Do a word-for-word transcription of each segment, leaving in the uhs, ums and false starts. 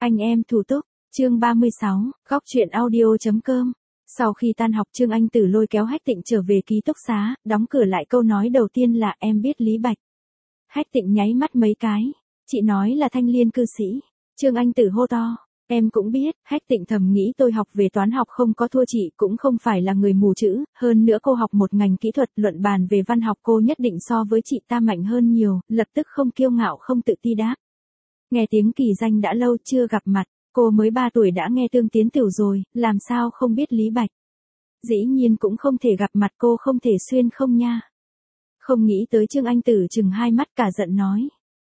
Anh em thủ túc, chương ba mươi sáu, góc truyện audio chấm com. Sau khi tan học Trương Anh Tử lôi kéo Hách Tịnh trở về ký túc xá, đóng cửa lại câu nói đầu tiên là em biết Lý Bạch. Hách Tịnh nháy mắt mấy cái, chị nói là thanh liên cư sĩ. Trương Anh Tử hô to, em cũng biết. Hách Tịnh thầm nghĩ tôi học về toán học không có thua chị, cũng không phải là người mù chữ, hơn nữa cô học một ngành kỹ thuật, luận bàn về văn học cô nhất định so với chị ta mạnh hơn nhiều, lập tức không kiêu ngạo không tự ti đáp. Nghe tiếng kỳ danh đã lâu chưa gặp mặt, cô mới ba tuổi đã nghe Tương Tiến Tiểu rồi, làm sao không biết Lý Bạch. Dĩ nhiên cũng không thể gặp mặt, cô không thể xuyên không nha. Không nghĩ tới Trương Anh Tử chừng hai mắt cả giận nói.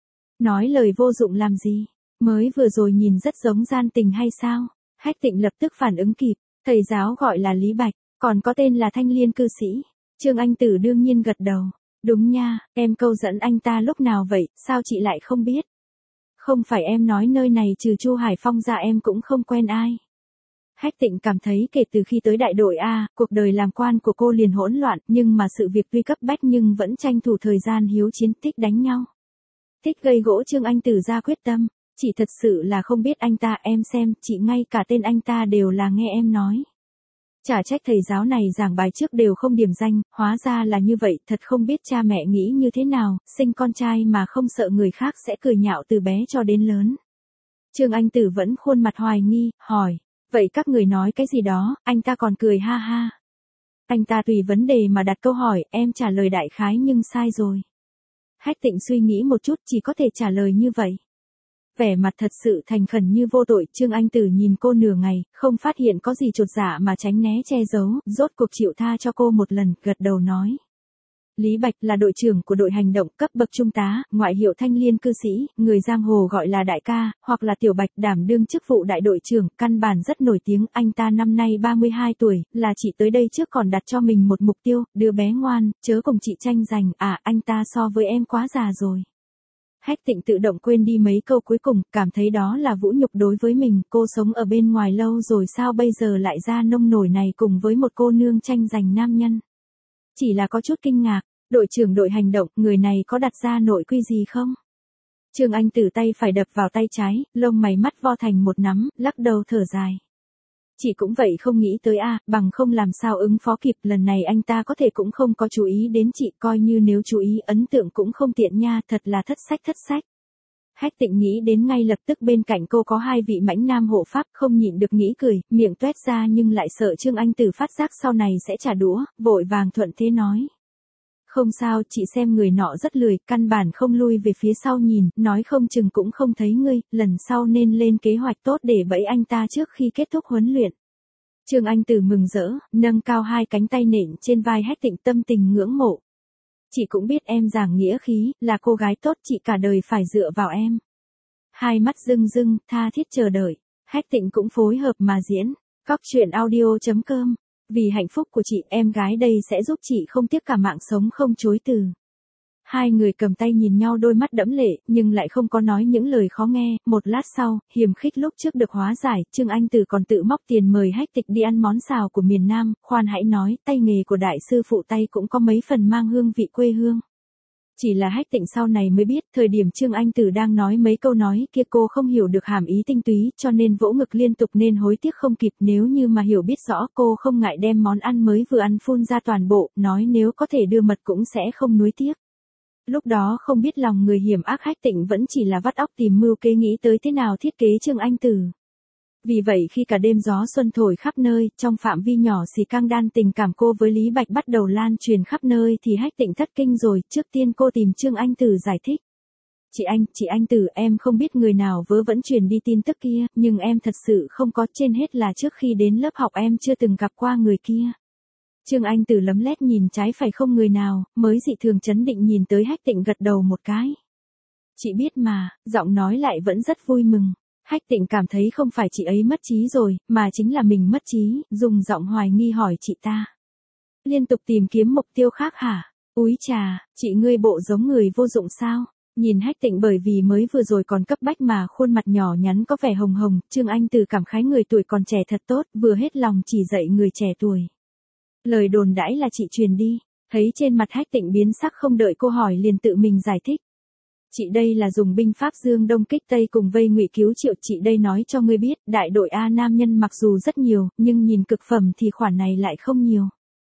Nói lời vô dụng làm gì, mới vừa rồi nhìn rất giống gian tình hay sao? Hách Tịnh lập tức phản ứng kịp, thầy giáo gọi là Lý Bạch, còn có tên là thanh liên cư sĩ. Trương Anh Tử đương nhiên gật đầu, đúng nha, em câu dẫn anh ta lúc nào vậy, sao chị lại không biết? Không phải em nói nơi này trừ Chu Hải Phong ra em cũng không quen ai. Hách Tịnh cảm thấy kể từ khi tới đại đội A, cuộc đời làm quan của cô liền hỗn loạn, nhưng mà sự việc tuy cấp bách nhưng vẫn tranh thủ thời gian hiếu chiến tích đánh nhau. Tích gây gỗ Trương Anh Tử ra quyết tâm, chị thật sự là không biết anh ta, em xem, chị ngay cả tên anh ta đều là nghe em nói. Chả trách thầy giáo này giảng bài trước đều không điểm danh, hóa ra là như vậy, thật không biết cha mẹ nghĩ như thế nào, sinh con trai mà không sợ người khác sẽ cười nhạo từ bé cho đến lớn. Trương Anh Tử vẫn khuôn mặt hoài nghi, hỏi, vậy các người nói cái gì đó, anh ta còn cười ha ha. Anh ta tùy vấn đề mà đặt câu hỏi, em trả lời đại khái nhưng sai rồi. Hách Tịnh suy nghĩ một chút, chỉ có thể trả lời như vậy. Vẻ mặt thật sự thành khẩn như vô tội, Trương Anh Tử nhìn cô nửa ngày, không phát hiện có gì chột dạ mà tránh né che giấu, rốt cuộc chịu tha cho cô một lần, gật đầu nói. Lý Bạch là đội trưởng của đội hành động cấp bậc trung tá, ngoại hiệu thanh liên cư sĩ, người giang hồ gọi là đại ca, hoặc là tiểu Bạch, đảm đương chức vụ đại đội trưởng, căn bản rất nổi tiếng. Anh ta năm nay ba mươi hai tuổi, là chị tới đây trước còn đặt cho mình một mục tiêu, đứa bé ngoan, chớ cùng chị tranh giành, à anh ta so với em quá già rồi. Hách Tịnh tự động quên đi mấy câu cuối cùng, cảm thấy đó là vũ nhục đối với mình, cô sống ở bên ngoài lâu rồi sao bây giờ lại ra nông nổi này cùng với một cô nương tranh giành nam nhân. Chỉ là có chút kinh ngạc, đội trưởng đội hành động, người này có đặt ra nội quy gì không? Trương Anh Tử tay phải đập vào tay trái, lông mày mắt vo thành một nắm, lắc đầu thở dài. Chị cũng vậy không nghĩ tới a, à, bằng không làm sao ứng phó kịp, lần này anh ta có thể cũng không có chú ý đến chị, coi như nếu chú ý ấn tượng cũng không tiện nha, thật là thất sách thất sách. Hách Tịnh nghĩ đến ngay lập tức bên cạnh cô có hai vị mãnh nam hộ pháp, không nhịn được nghĩ cười, miệng toét ra nhưng lại sợ Trương Anh Tử phát giác sau này sẽ trả đũa, vội vàng thuận thế nói. Không sao, chị xem người nọ rất lười, căn bản không lui về phía sau nhìn, nói không chừng cũng không thấy ngươi, lần sau nên lên kế hoạch tốt để bẫy anh ta trước khi kết thúc huấn luyện. Trương Anh Tử mừng rỡ, nâng cao hai cánh tay nện trên vai Hách Tịnh, tâm tình ngưỡng mộ. Chị cũng biết em giảng nghĩa khí, là cô gái tốt, chị cả đời phải dựa vào em. Hai mắt rưng rưng, tha thiết chờ đợi, Hách Tịnh cũng phối hợp mà diễn. Góc truyện audio chấm com. Vì hạnh phúc của chị, em gái đây sẽ giúp chị không tiếc cả mạng sống không chối từ. Hai người cầm tay nhìn nhau, đôi mắt đẫm lệ, nhưng lại không có nói những lời khó nghe. Một lát sau, hiềm khích lúc trước được hóa giải, Trương Anh Tử còn tự móc tiền mời Hách Tịnh đi ăn món xào của miền Nam. Khoan hãy nói, tay nghề của đại sư phụ tay cũng có mấy phần mang hương vị quê hương. Chỉ là Hách Tịnh sau này mới biết, thời điểm Trương Anh Tử đang nói mấy câu nói kia cô không hiểu được hàm ý tinh túy, cho nên vỗ ngực liên tục nên hối tiếc không kịp. Nếu như mà hiểu biết rõ, cô không ngại đem món ăn mới vừa ăn phun ra toàn bộ, nói nếu có thể đưa mật cũng sẽ không nuối tiếc. Lúc đó không biết lòng người hiểm ác Hách Tịnh vẫn chỉ là vắt óc tìm mưu kế nghĩ tới thế nào thiết kế Trương Anh Tử. Vì vậy khi cả đêm gió xuân thổi khắp nơi, trong phạm vi nhỏ xì căng đan tình cảm cô với Lý Bạch bắt đầu lan truyền khắp nơi thì Hách Tịnh thất kinh rồi, trước tiên cô tìm Trương Anh Tử giải thích. Chị Anh, chị Anh Tử, em không biết người nào vớ vẫn truyền đi tin tức kia, nhưng em thật sự không có, trên hết là trước khi đến lớp học em chưa từng gặp qua người kia. Trương Anh Tử lấm lét nhìn trái phải không người nào, mới dị thường chấn định nhìn tới Hách Tịnh gật đầu một cái. Chị biết mà, giọng nói lại vẫn rất vui mừng. Hách Tịnh cảm thấy không phải chị ấy mất trí rồi, mà chính là mình mất trí, dùng giọng hoài nghi hỏi chị ta. Liên tục tìm kiếm mục tiêu khác hả? Úi chà, chị ngươi bộ giống người vô dụng sao? Nhìn Hách Tịnh bởi vì mới vừa rồi còn cấp bách mà khuôn mặt nhỏ nhắn có vẻ hồng hồng, Trương Anh Từ cảm khái người tuổi còn trẻ thật tốt, vừa hết lòng chỉ dạy người trẻ tuổi. Lời đồn đãi là chị truyền đi, thấy trên mặt Hách Tịnh biến sắc không đợi cô hỏi liền tự mình giải thích. Chị đây là dùng binh Pháp Dương Đông kích Tây cùng vây Ngụy cứu Triệu, chị đây nói cho ngươi biết, đại đội A nam nhân mặc dù rất nhiều, nhưng nhìn cực phẩm thì khoản này lại không nhiều.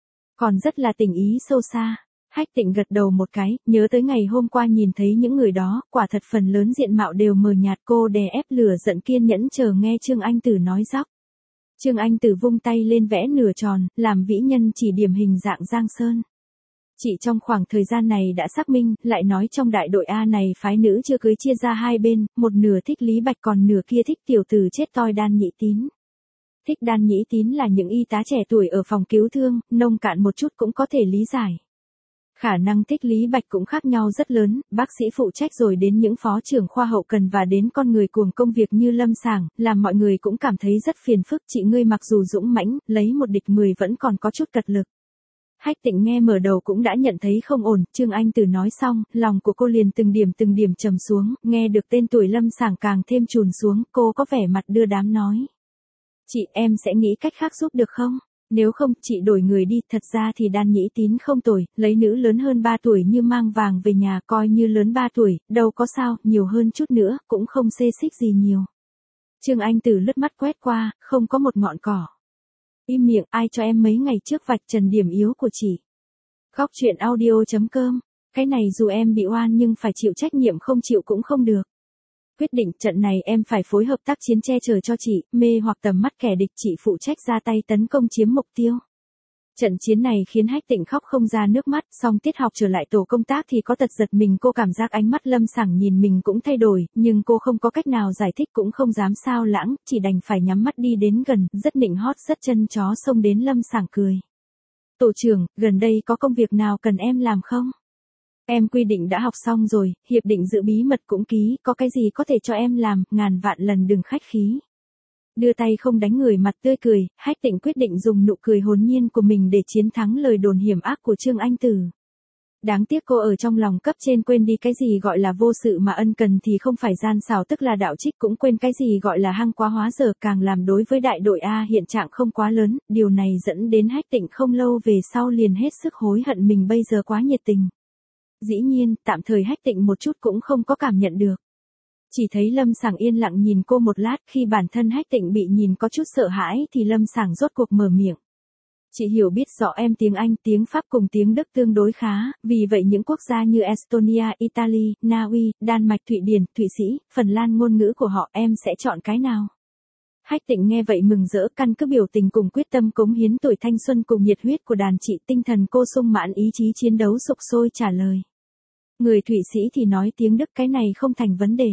Còn rất là tình ý sâu xa. Hách Tịnh gật đầu một cái, nhớ tới ngày hôm qua nhìn thấy những người đó, quả thật phần lớn diện mạo đều mờ nhạt, cô đè ép lửa giận kiên nhẫn chờ nghe Trương Anh Tử nói dóc. Trương Anh Tử vung tay lên vẽ nửa tròn, làm vĩ nhân chỉ điểm hình dạng Giang Sơn. Chỉ trong khoảng thời gian này đã xác minh, lại nói trong đại đội A này phái nữ chưa cưới chia ra hai bên, một nửa thích Lý Bạch còn nửa kia thích tiểu tử chết toi Đan Nhĩ Tín. Thích Đan Nhĩ Tín là những y tá trẻ tuổi ở phòng cứu thương, nông cạn một chút cũng có thể lý giải. Khả năng thích Lý Bạch cũng khác nhau rất lớn, bác sĩ phụ trách rồi đến những phó trưởng khoa hậu cần và đến con người cuồng công việc như Lâm Sảng, làm mọi người cũng cảm thấy rất phiền phức. Chị ngươi mặc dù dũng mãnh, lấy một địch mười vẫn còn có chút cật lực. Hách Tịnh nghe mở đầu cũng đã nhận thấy không ổn, Trương Anh Tử nói xong, lòng của cô liền từng điểm từng điểm trầm xuống, nghe được tên tuổi Lâm Sảng càng thêm trùn xuống, cô có vẻ mặt đưa đám nói. Chị, em sẽ nghĩ cách khác giúp được không? Nếu không, chị đổi người đi, thật ra thì Đan Nhĩ Tín không tồi, lấy nữ lớn hơn ba tuổi như mang vàng về nhà coi như lớn ba tuổi, đâu có sao, nhiều hơn chút nữa, cũng không xê xích gì nhiều. Trương Anh Tử lướt mắt quét qua, không có một ngọn cỏ. Im miệng, ai cho em mấy ngày trước vạch trần điểm yếu của chị. Góc truyện audio chấm com, cái này dù em bị oan nhưng phải chịu trách nhiệm, không chịu cũng không được. Quyết định trận này em phải phối hợp tác chiến che chở cho chị, mê hoặc tầm mắt kẻ địch, chị phụ trách ra tay tấn công chiếm mục tiêu. Trận chiến này khiến Hách Tịnh khóc không ra nước mắt, song tiết học trở lại tổ công tác thì có tật giật mình, cô cảm giác ánh mắt Lâm Sảng nhìn mình cũng thay đổi, nhưng cô không có cách nào giải thích cũng không dám sao lãng, chỉ đành phải nhắm mắt đi đến gần, rất nịnh hót rất chân chó xông đến Lâm Sảng cười. Tổ trưởng, gần đây có công việc nào cần em làm không? Em quy định đã học xong rồi, hiệp định giữ bí mật cũng ký, có cái gì có thể cho em làm, ngàn vạn lần đừng khách khí. Đưa tay không đánh người, mặt tươi cười, Hách Tịnh quyết định dùng nụ cười hồn nhiên của mình để chiến thắng lời đồn hiểm ác của Trương Anh Tử. Đáng tiếc cô ở trong lòng cấp trên quên đi cái gì gọi là vô sự mà ân cần thì không phải gian xảo, tức là đạo trích, cũng quên cái gì gọi là hăng quá hóa dở, càng làm đối với đại đội A hiện trạng không quá lớn, điều này dẫn đến Hách Tịnh không lâu về sau liền hết sức hối hận mình bây giờ quá nhiệt tình. Dĩ nhiên, tạm thời Hách Tịnh một chút cũng không có cảm nhận được. Chỉ thấy Lâm Sảng yên lặng nhìn cô một lát, khi bản thân Hách Tịnh bị nhìn có chút sợ hãi thì Lâm Sảng rốt cuộc mở miệng. Chị hiểu biết rõ em tiếng Anh, tiếng Pháp cùng tiếng Đức tương đối khá, vì vậy những quốc gia như Estonia, Italy, Na Uy, Đan Mạch, Thụy Điển, Thụy Sĩ, Phần Lan ngôn ngữ của họ em sẽ chọn cái nào? Hách Tịnh nghe vậy mừng rỡ, căn cứ biểu tình cùng quyết tâm cống hiến tuổi thanh xuân cùng nhiệt huyết của đàn chị, tinh thần cô sung mãn, ý chí chiến đấu sục sôi trả lời. Người Thụy Sĩ thì nói tiếng Đức, cái này không thành vấn đề.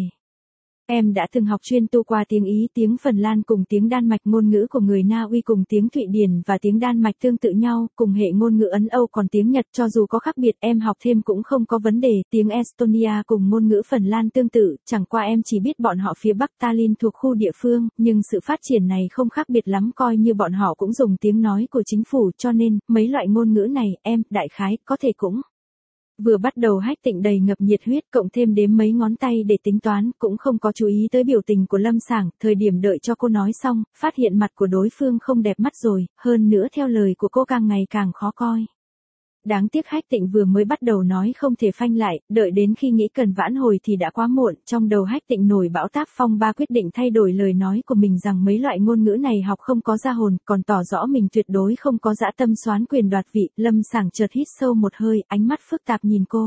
Em đã từng học chuyên tu qua tiếng Ý, tiếng Phần Lan cùng tiếng Đan Mạch, ngôn ngữ của người Na Uy cùng tiếng Thụy Điển và tiếng Đan Mạch tương tự nhau, cùng hệ ngôn ngữ Ấn Âu, còn tiếng Nhật cho dù có khác biệt em học thêm cũng không có vấn đề, tiếng Estonia cùng ngôn ngữ Phần Lan tương tự, chẳng qua em chỉ biết bọn họ phía Bắc Tallinn thuộc khu địa phương, nhưng sự phát triển này không khác biệt lắm, coi như bọn họ cũng dùng tiếng nói của chính phủ, cho nên, mấy loại ngôn ngữ này, em, đại khái, có thể cũng. Vừa bắt đầu Hách Tịnh đầy ngập nhiệt huyết, cộng thêm đếm mấy ngón tay để tính toán, cũng không có chú ý tới biểu tình của Lâm Sảng, thời điểm đợi cho cô nói xong, phát hiện mặt của đối phương không đẹp mắt rồi, hơn nữa theo lời của cô càng ngày càng khó coi. Đáng tiếc Hách Tịnh vừa mới bắt đầu nói không thể phanh lại, đợi đến khi nghĩ cần vãn hồi thì đã quá muộn, trong đầu Hách Tịnh nổi bão táp phong ba, quyết định thay đổi lời nói của mình rằng mấy loại ngôn ngữ này học không có ra hồn, còn tỏ rõ mình tuyệt đối không có dã tâm soán quyền đoạt vị. Lâm Sảng chợt hít sâu một hơi, ánh mắt phức tạp nhìn cô.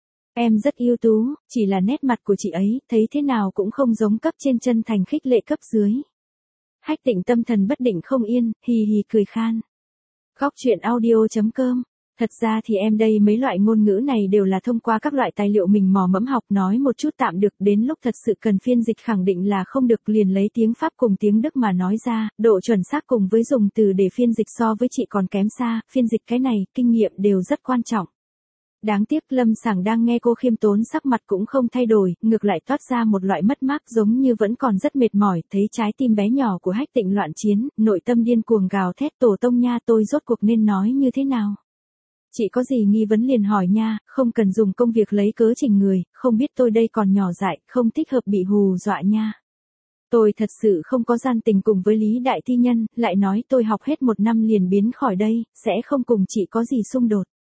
Em rất ưu tú, chỉ là nét mặt của chị ấy, thấy thế nào cũng không giống cấp trên chân thành khích lệ cấp dưới. Hách Tịnh tâm thần bất định không yên, hì hì cười khan. Góc truyện audio chấm com. Thật ra thì em đây mấy loại ngôn ngữ này đều là thông qua các loại tài liệu mình mò mẫm học, nói một chút tạm được, đến lúc thật sự cần phiên dịch khẳng định là không được, liền lấy tiếng Pháp cùng tiếng Đức mà nói ra, độ chuẩn xác cùng với dùng từ để phiên dịch so với chị còn kém xa, phiên dịch cái này, kinh nghiệm đều rất quan trọng. Đáng tiếc Lâm Sảng đang nghe cô khiêm tốn sắc mặt cũng không thay đổi, ngược lại toát ra một loại mất mát giống như vẫn còn rất mệt mỏi, thấy trái tim bé nhỏ của Hách Tịnh loạn chiến, nội tâm điên cuồng gào thét, tổ tông nha, tôi rốt cuộc nên nói như thế nào? Chị có gì nghi vấn liền hỏi nha, không cần dùng công việc lấy cớ chỉnh người, không biết tôi đây còn nhỏ dại, không thích hợp bị hù dọa nha. Tôi thật sự không có gian tình cùng với Lý Đại Thi Nhân, lại nói tôi học hết một năm liền biến khỏi đây, sẽ không cùng chị có gì xung đột.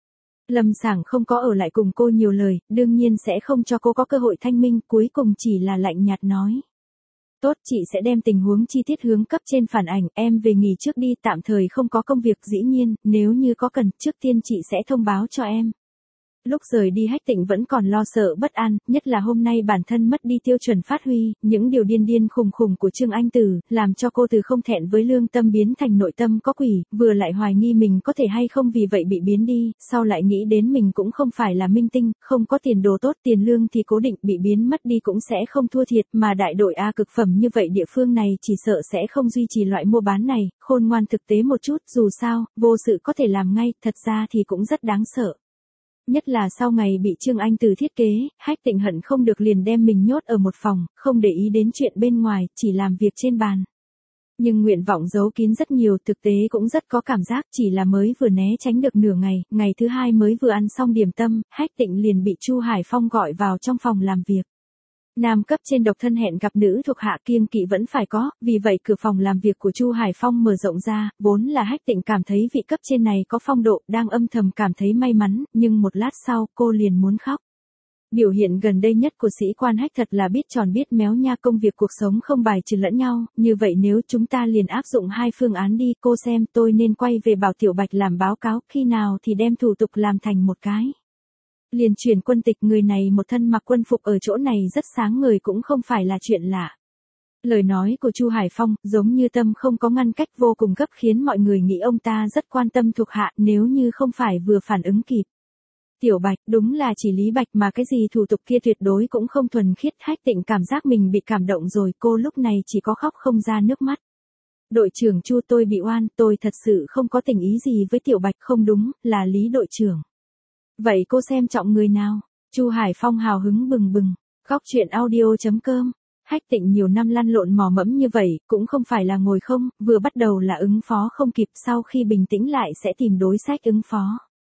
Lâm Sảng không có ở lại cùng cô nhiều lời, đương nhiên sẽ không cho cô có cơ hội thanh minh, cuối cùng chỉ là lạnh nhạt nói. Tốt, chị sẽ đem tình huống chi tiết hướng cấp trên phản ảnh, em về nghỉ trước đi, tạm thời không có công việc, dĩ nhiên, nếu như có cần, trước tiên chị sẽ thông báo cho em. Lúc rời đi Hách Tịnh vẫn còn lo sợ bất an, nhất là hôm nay bản thân mất đi tiêu chuẩn phát huy, những điều điên điên khùng khùng của Trương Anh Tử, làm cho cô từ không thẹn với lương tâm biến thành nội tâm có quỷ, vừa lại hoài nghi mình có thể hay không vì vậy bị biến đi, sau lại nghĩ đến mình cũng không phải là minh tinh, không có tiền đồ tốt, tiền lương thì cố định, bị biến mất đi cũng sẽ không thua thiệt, mà đại đội A cực phẩm như vậy địa phương này chỉ sợ sẽ không duy trì loại mua bán này, khôn ngoan thực tế một chút, dù sao, vô sự có thể làm ngay, thật ra thì cũng rất đáng sợ. Nhất là sau ngày bị Trương Anh Từ thiết kế, Hách Tịnh hận không được liền đem mình nhốt ở một phòng, không để ý đến chuyện bên ngoài, chỉ làm việc trên bàn. Nhưng nguyện vọng giấu kín rất nhiều, thực tế cũng rất có cảm giác, chỉ là mới vừa né tránh được nửa ngày, ngày thứ hai mới vừa ăn xong điểm tâm, Hách Tịnh liền bị Chu Hải Phong gọi vào trong phòng làm việc. Nam cấp trên độc thân hẹn gặp nữ thuộc hạ kiêng kỵ vẫn phải có, vì vậy cửa phòng làm việc của Chu Hải Phong mở rộng ra, vốn là Hách Tịnh cảm thấy vị cấp trên này có phong độ, đang âm thầm cảm thấy may mắn, nhưng một lát sau, cô liền muốn khóc. Biểu hiện gần đây nhất của sĩ quan Hách thật là biết tròn biết méo nha, công việc cuộc sống không bài trừ lẫn nhau, như vậy nếu chúng ta liền áp dụng hai phương án đi, cô xem tôi nên quay về bảo Tiểu Bạch làm báo cáo, khi nào thì đem thủ tục làm thành một cái. Liền chuyển quân tịch, người này một thân mặc quân phục ở chỗ này rất sáng người cũng không phải là chuyện lạ. Lời nói của Chu Hải Phong giống như tâm không có ngăn cách, vô cùng gấp, khiến mọi người nghĩ ông ta rất quan tâm thuộc hạ, nếu như không phải vừa phản ứng kịp. Tiểu Bạch, đúng là chỉ Lý Bạch mà cái gì thủ tục kia tuyệt đối cũng không thuần khiết. Hách Tịnh cảm giác mình bị cảm động rồi, cô lúc này chỉ có khóc không ra nước mắt. Đội trưởng Chu, tôi bị oan, tôi thật sự không có tình ý gì với Tiểu Bạch, không đúng, là Lý đội trưởng. Vậy cô xem trọng người nào? Chu Hải Phong hào hứng bừng bừng. Góc truyện audio chấm com. Hách Tịnh nhiều năm lăn lộn mò mẫm như vậy, cũng không phải là ngồi không, vừa bắt đầu là ứng phó không kịp, sau khi bình tĩnh lại sẽ tìm đối sách ứng phó.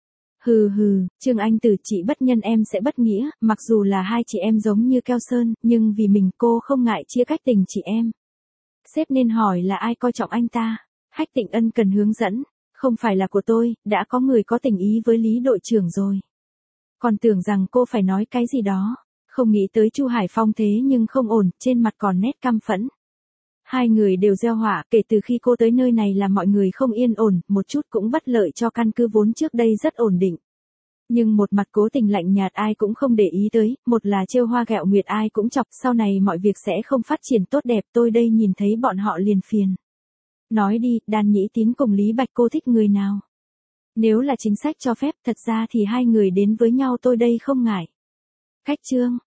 Hừ hừ, Trương Anh Từ, chị bất nhân em sẽ bất nghĩa, mặc dù là hai chị em giống như keo sơn, nhưng vì mình cô không ngại chia cách tình chị em. Sếp nên hỏi là ai coi trọng anh ta. Hách Tịnh ân cần hướng dẫn. Không phải là của tôi, đã có người có tình ý với Lý đội trưởng rồi. Còn tưởng rằng cô phải nói cái gì đó. Không nghĩ tới Chu Hải Phong thế nhưng không ổn, trên mặt còn nét căm phẫn. Hai người đều gieo họa, kể từ khi cô tới nơi này là mọi người không yên ổn, một chút cũng bất lợi cho căn cứ vốn trước đây rất ổn định. Nhưng một mặt cố tình lạnh nhạt ai cũng không để ý tới, một là trêu hoa ghẹo nguyệt ai cũng chọc, sau này mọi việc sẽ không phát triển tốt đẹp, tôi đây nhìn thấy bọn họ liền phiền. Nói đi, Đan Nhĩ Tín cùng Lý Bạch cô thích người nào? Nếu là chính sách cho phép, thật ra thì hai người đến với nhau tôi đây không ngại. Cách chương